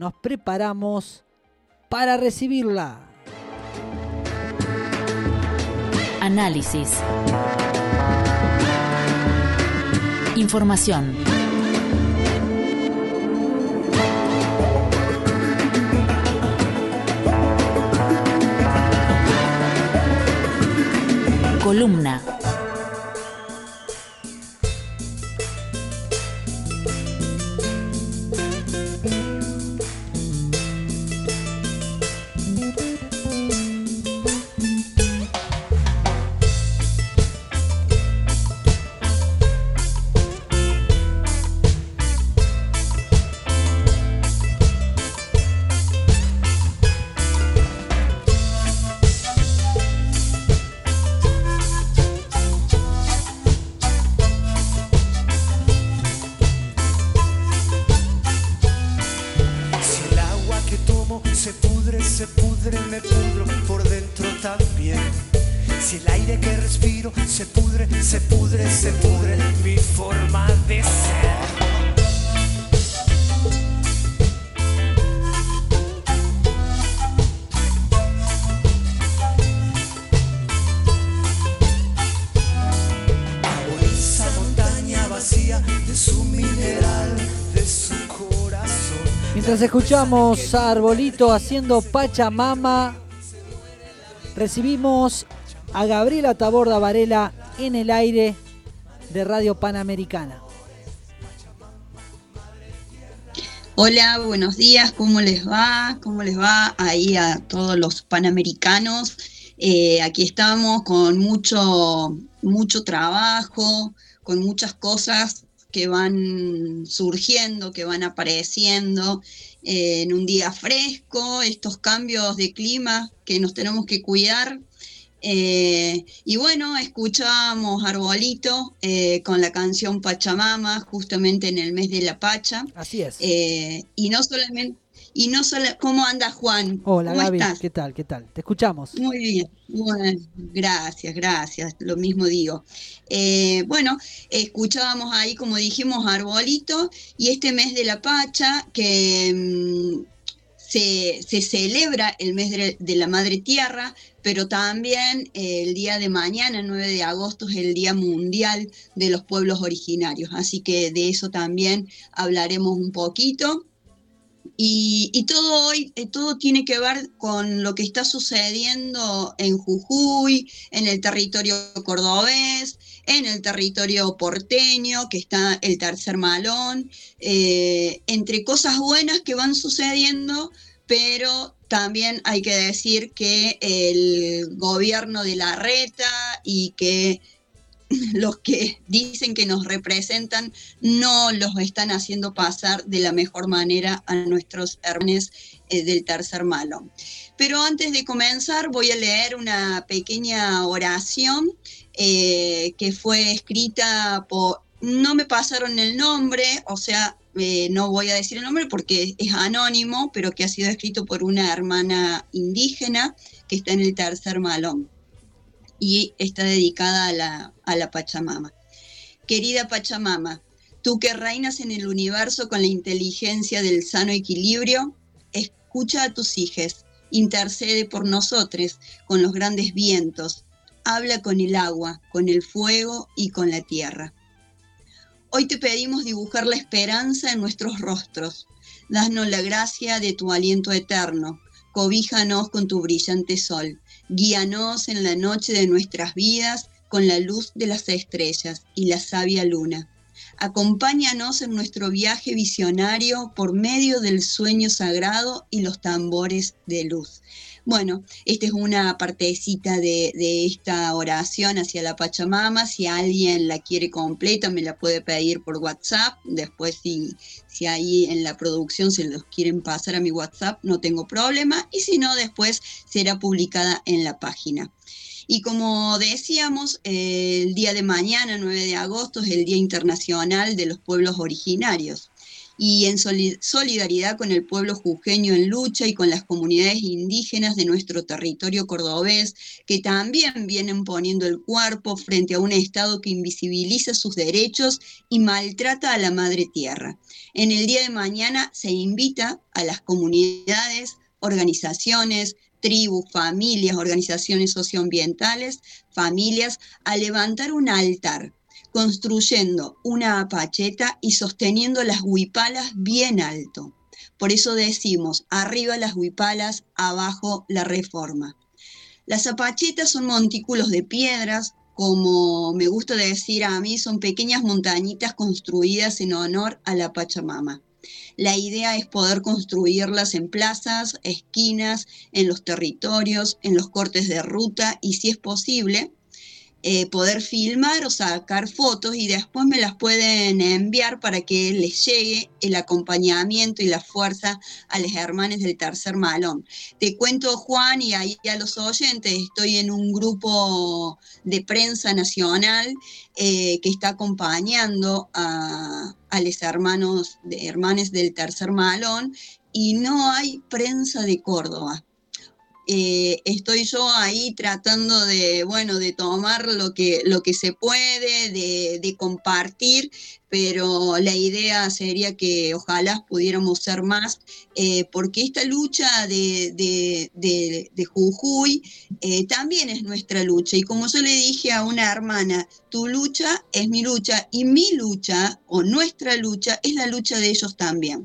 nos preparamos para recibirla. Análisis. Información. Columna. Me pudro por dentro también. Si el aire que respiro se pudre mi forma de ser. Por esa montaña vacía de su mineral, de su corazón. Mientras escuchamos a Arbolito haciendo Pachamama, recibimos a Gabriela Taborda Varela en el aire de Radio Panamericana. Hola, buenos días, ¿cómo les va? ¿Cómo les va ahí a todos los panamericanos? Aquí estamos con mucho trabajo, con muchas cosas que van surgiendo, que van apareciendo en un día fresco, estos cambios de clima que nos tenemos que cuidar. Y bueno, escuchamos Arbolito con la canción Pachamama, justamente en el mes de la Pacha. Así es. Y no solamente, ¿cómo anda Juan? Hola ¿Cómo Gaby, estás? ¿qué tal? Te escuchamos. Muy bien, bueno, gracias, lo mismo digo. Bueno, escuchábamos ahí, como dijimos, Arbolito, y este mes de la Pacha, que se celebra el mes de la Madre Tierra, pero también el día de mañana, 9 de agosto, es el Día Mundial de los Pueblos Originarios, así que de eso también hablaremos un poquito. Y todo tiene que ver con lo que está sucediendo en Jujuy, en el territorio cordobés, en el territorio porteño, que está el Tercer Malón, entre cosas buenas que van sucediendo, pero también hay que decir que el gobierno de Larreta y que los que dicen que nos representan no los están haciendo pasar de la mejor manera a nuestros hermanos del Tercer Malón. Pero antes de comenzar voy a leer una pequeña oración que fue escrita por... No me pasaron el nombre, o sea, no voy a decir el nombre porque es anónimo, pero que ha sido escrito por una hermana indígena que está en el Tercer Malón. Y está dedicada a la Pachamama. Querida Pachamama, tú que reinas en el universo con la inteligencia del sano equilibrio, escucha a tus hijes, intercede por nosotros con los grandes vientos, habla con el agua, con el fuego y con la tierra. Hoy te pedimos dibujar la esperanza en nuestros rostros, danos la gracia de tu aliento eterno, cobíjanos con tu brillante sol. Guíanos en la noche de nuestras vidas con la luz de las estrellas y la sabia luna. Acompáñanos en nuestro viaje visionario por medio del sueño sagrado y los tambores de luz. Bueno, esta es una partecita de esta oración hacia la Pachamama. Si alguien la quiere completa, me la puede pedir por WhatsApp. Después, si ahí en la producción se los quieren pasar a mi WhatsApp, no tengo problema. Y si no, después será publicada en la página. Y como decíamos, el día de mañana, 9 de agosto, es el Día Internacional de los Pueblos Originarios. y en solidaridad con el pueblo jujeño en lucha y con las comunidades indígenas de nuestro territorio cordobés, que también vienen poniendo el cuerpo frente a un Estado que invisibiliza sus derechos y maltrata a la madre tierra. En el día de mañana se invita a las comunidades, organizaciones, tribus, familias, organizaciones socioambientales, familias, a levantar un altar, construyendo una apacheta y sosteniendo las huipalas bien alto. Por eso decimos, arriba las huipalas, abajo la reforma. Las apachetas son montículos de piedras, como me gusta decir a mí, son pequeñas montañitas construidas en honor a la Pachamama. La idea es poder construirlas en plazas, esquinas, en los territorios, en los cortes de ruta y, si es posible, poder filmar o sacar fotos y después me las pueden enviar para que les llegue el acompañamiento y la fuerza a los hermanos del Tercer Malón. Te cuento, Juan, y ahí a los oyentes, estoy en un grupo de prensa nacional que está acompañando a los hermanos del Tercer Malón, y no hay prensa de Córdoba. Estoy yo ahí tratando de tomar lo que se puede, de compartir, pero la idea sería que ojalá pudiéramos ser más, porque esta lucha de Jujuy también es nuestra lucha, y como yo le dije a una hermana, tu lucha es mi lucha, y mi lucha o nuestra lucha es la lucha de ellos también.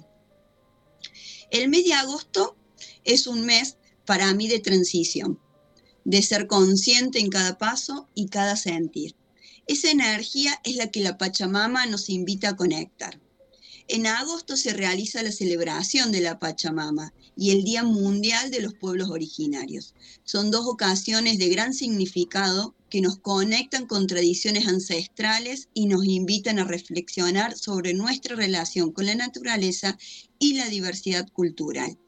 El mes de agosto es un mes para mí de transición, de ser consciente en cada paso y cada sentir. Esa energía es la que la Pachamama nos invita a conectar. En agosto se realiza la celebración de la Pachamama y el Día Mundial de los Pueblos Originarios. Son dos ocasiones de gran significado que nos conectan con tradiciones ancestrales y nos invitan a reflexionar sobre nuestra relación con la naturaleza y la diversidad cultural.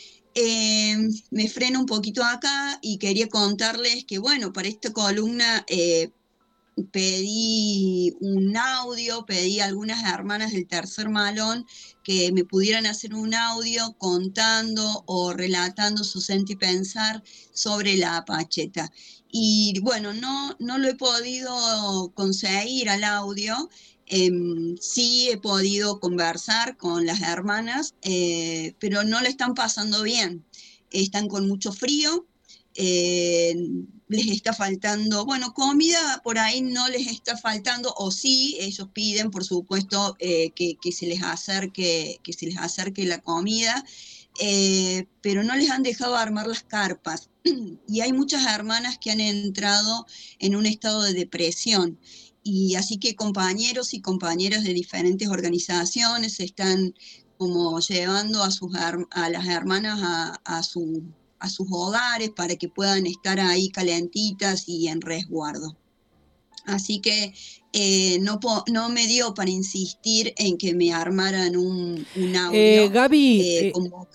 Me freno un poquito acá y quería contarles que, para esta columna pedí un audio, pedí a algunas hermanas del Tercer Malón que me pudieran hacer un audio contando o relatando su sentir y pensar sobre la apacheta. Y no lo he podido conseguir al audio. Sí he podido conversar con las hermanas, pero no le están pasando bien. Están con mucho frío, les está faltando, comida por ahí no les está faltando, o sí, ellos piden, por supuesto, que se les acerque la comida, pero no les han dejado armar las carpas. Y hay muchas hermanas que han entrado en un estado de depresión. Y así que compañeros y compañeras de diferentes organizaciones están como llevando a las hermanas a sus hogares para que puedan estar ahí calentitas y en resguardo. Así que no me dio para insistir en que me armaran un audio. Gaby,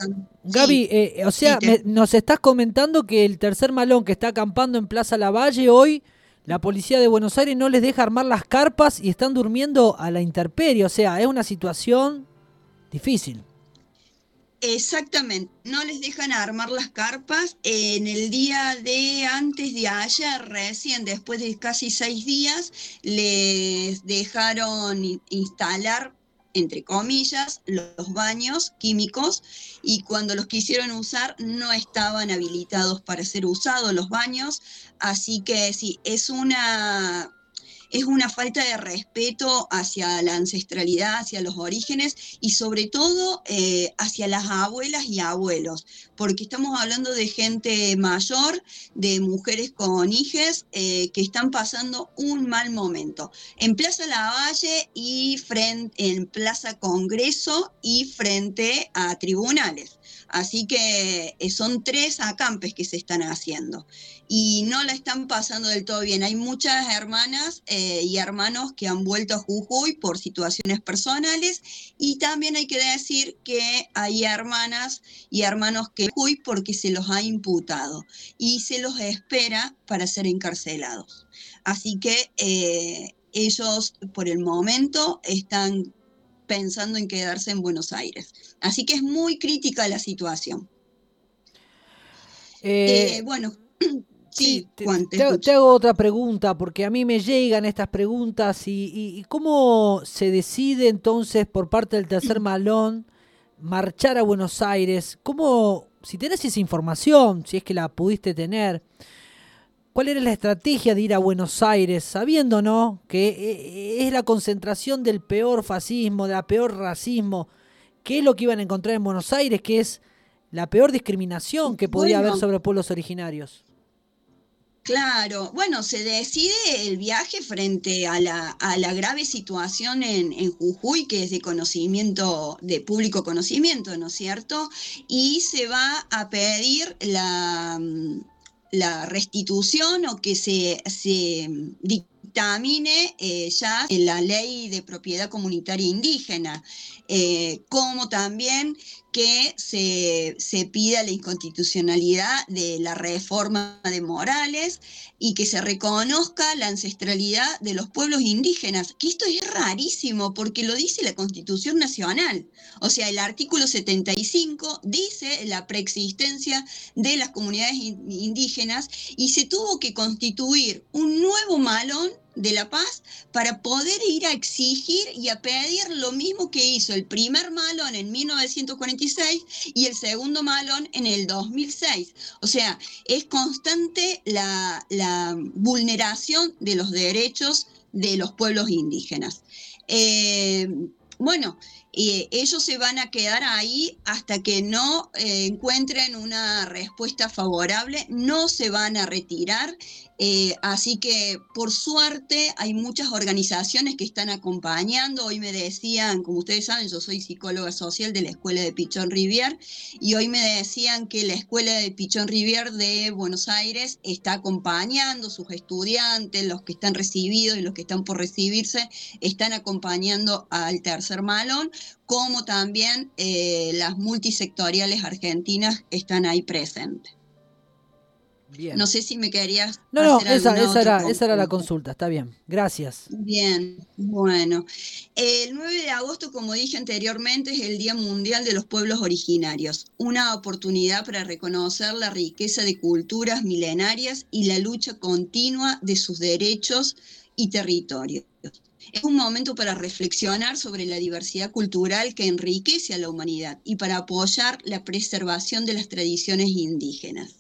nos estás comentando que el Tercer Malón, que está acampando en Plaza Lavalle hoy, la policía de Buenos Aires no les deja armar las carpas y están durmiendo a la intemperie. O sea, es una situación difícil. Exactamente, no les dejan armar las carpas. En el día de antes de ayer, recién después de casi 6 días, les dejaron instalar, entre comillas, los baños químicos, y cuando los quisieron usar no estaban habilitados para ser usados los baños, así que sí, es una falta de respeto hacia la ancestralidad, hacia los orígenes y sobre todo hacia las abuelas y abuelos, porque estamos hablando de gente mayor, de mujeres con hijes que están pasando un mal momento. En Plaza Lavalle y en Plaza Congreso y frente a tribunales. Así que son 3 acampes que se están haciendo y no la están pasando del todo bien. Hay muchas hermanas y hermanos que han vuelto a Jujuy por situaciones personales, y también hay que decir que hay hermanas y hermanos que Jujuy porque se los ha imputado y se los espera para ser encarcelados. Así que ellos por el momento están pensando en quedarse en Buenos Aires. Así que es muy crítica la situación. Bueno, sí, Juan, te te escucho. hago otra pregunta, porque a mí me llegan estas preguntas y cómo se decide entonces por parte del Tercer Malón marchar a Buenos Aires. ¿Cómo, si tenés esa información, si es que la pudiste tener, cuál era la estrategia de ir a Buenos Aires, sabiendo, ¿no?, que es la concentración del peor fascismo, de la peor racismo? ¿Qué es lo que iban a encontrar en Buenos Aires? Que es la peor discriminación que podría haber Bueno, sobre pueblos originarios. claro, bueno, se decide el viaje frente a la grave situación en Jujuy, que es de conocimiento, de público conocimiento, ¿no es cierto? Y se va a pedir la restitución o que se dictamine ya en la ley de propiedad comunitaria indígena, como también que se pida la inconstitucionalidad de la reforma de Morales y que se reconozca la ancestralidad de los pueblos indígenas, que esto es rarísimo porque lo dice la Constitución Nacional. O sea, el artículo 75 dice la preexistencia de las comunidades indígenas y se tuvo que constituir un nuevo malón de La Paz para poder ir a exigir y a pedir lo mismo que hizo el primer malón en 1946 y el segundo malón en el 2006. O sea, es constante la vulneración de los derechos de los pueblos indígenas. Bueno, ellos se van a quedar ahí hasta que no encuentren una respuesta favorable, no se van a retirar. Así que por suerte hay muchas organizaciones que están acompañando. Hoy me decían, como ustedes saben, yo soy psicóloga social de la Escuela de Pichón Rivière, y hoy me decían que la Escuela de Pichón Rivière de Buenos Aires está acompañando sus estudiantes, los que están recibidos y los que están por recibirse, están acompañando al Tercer Malón, como también las multisectoriales argentinas están ahí presentes. Bien. No sé si me querías No, hacer alguna otra consulta. esa era la consulta, está bien, gracias. Bien, bueno. El 9 de agosto, como dije anteriormente, es el Día Mundial de los Pueblos Originarios, una oportunidad para reconocer la riqueza de culturas milenarias y la lucha continua de sus derechos y territorios. Es un momento para reflexionar sobre la diversidad cultural que enriquece a la humanidad y para apoyar la preservación de las tradiciones indígenas.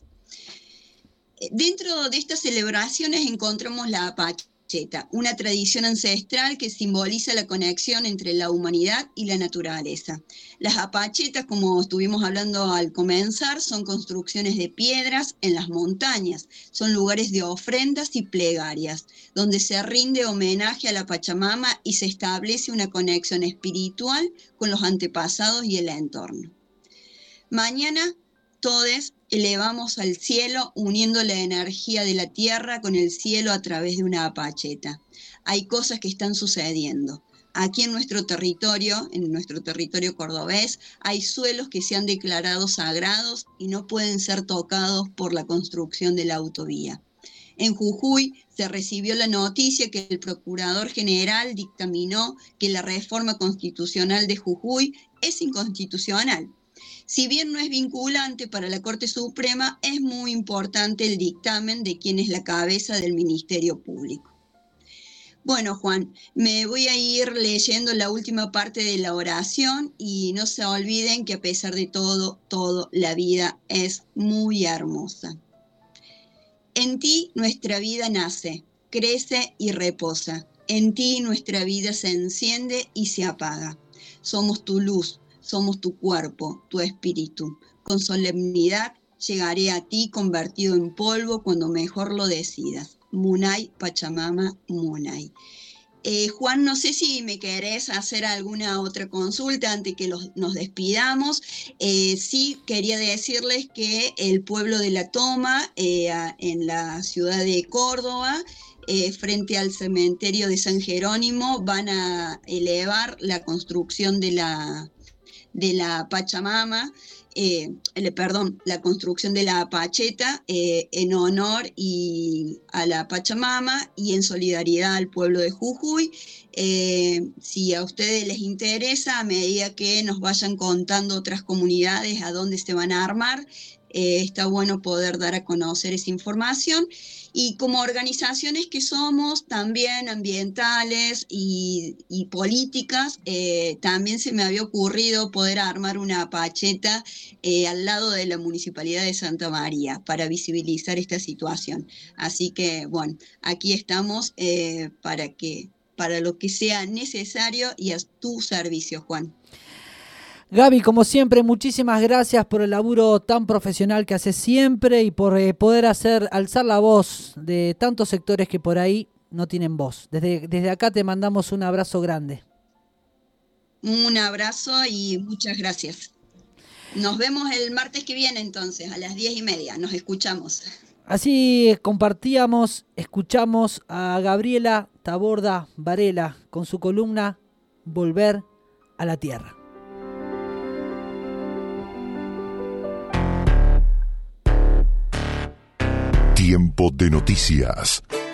Dentro de estas celebraciones encontramos la apacheta, una tradición ancestral que simboliza la conexión entre la humanidad y la naturaleza. Las apachetas, como estuvimos hablando al comenzar, son construcciones de piedras en las montañas, son lugares de ofrendas y plegarias, donde se rinde homenaje a la Pachamama y se establece una conexión espiritual con los antepasados y el entorno. Mañana todos elevamos al cielo uniendo la energía de la tierra con el cielo a través de una apacheta. Hay cosas que están sucediendo. Aquí en nuestro territorio cordobés, hay suelos que se han declarado sagrados y no pueden ser tocados por la construcción de la autovía. En Jujuy se recibió la noticia que el Procurador General dictaminó que la reforma constitucional de Jujuy es inconstitucional. Si bien no es vinculante para la Corte Suprema, es muy importante el dictamen de quien es la cabeza del Ministerio Público. Bueno, Juan, me voy a ir leyendo la última parte de la oración y no se olviden que a pesar de todo, la vida es muy hermosa. En ti nuestra vida nace, crece y reposa. En ti nuestra vida se enciende y se apaga. Somos tu luz. Somos tu cuerpo, tu espíritu. Con solemnidad llegaré a ti convertido en polvo cuando mejor lo decidas. Munay, Pachamama, Munay. Juan, no sé si me querés hacer alguna otra consulta antes que nos despidamos. Sí, quería decirles que el pueblo de La Toma, en la ciudad de Córdoba, frente al cementerio de San Jerónimo, van a elevar la construcción de de la Pachamama, la construcción de la Pacheta en honor a la Pachamama y en solidaridad al pueblo de Jujuy. Si a ustedes les interesa, a medida que nos vayan contando otras comunidades a dónde se van a armar, está bueno poder dar a conocer esa información. Y como organizaciones que somos también ambientales y políticas, también se me había ocurrido poder armar una pacheta al lado de la Municipalidad de Santa María para visibilizar esta situación. Así que, bueno, aquí estamos para lo que sea necesario y a tu servicio, Juan. Gaby, como siempre, muchísimas gracias por el laburo tan profesional que haces siempre y por poder alzar la voz de tantos sectores que por ahí no tienen voz. Desde acá te mandamos un abrazo grande. Un abrazo y muchas gracias. Nos vemos el martes que viene entonces, a las 10:30. Nos escuchamos. Así escuchamos a Gabriela Taborda Varela con su columna Volver a la Tierra. Tiempo de noticias.